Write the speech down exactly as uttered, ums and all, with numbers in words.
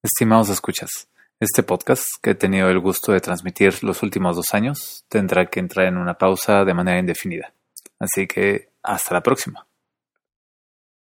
Estimados escuchas, este podcast, que he tenido el gusto de transmitir los últimos dos años, tendrá que entrar en una pausa de manera indefinida. Así que, hasta la próxima.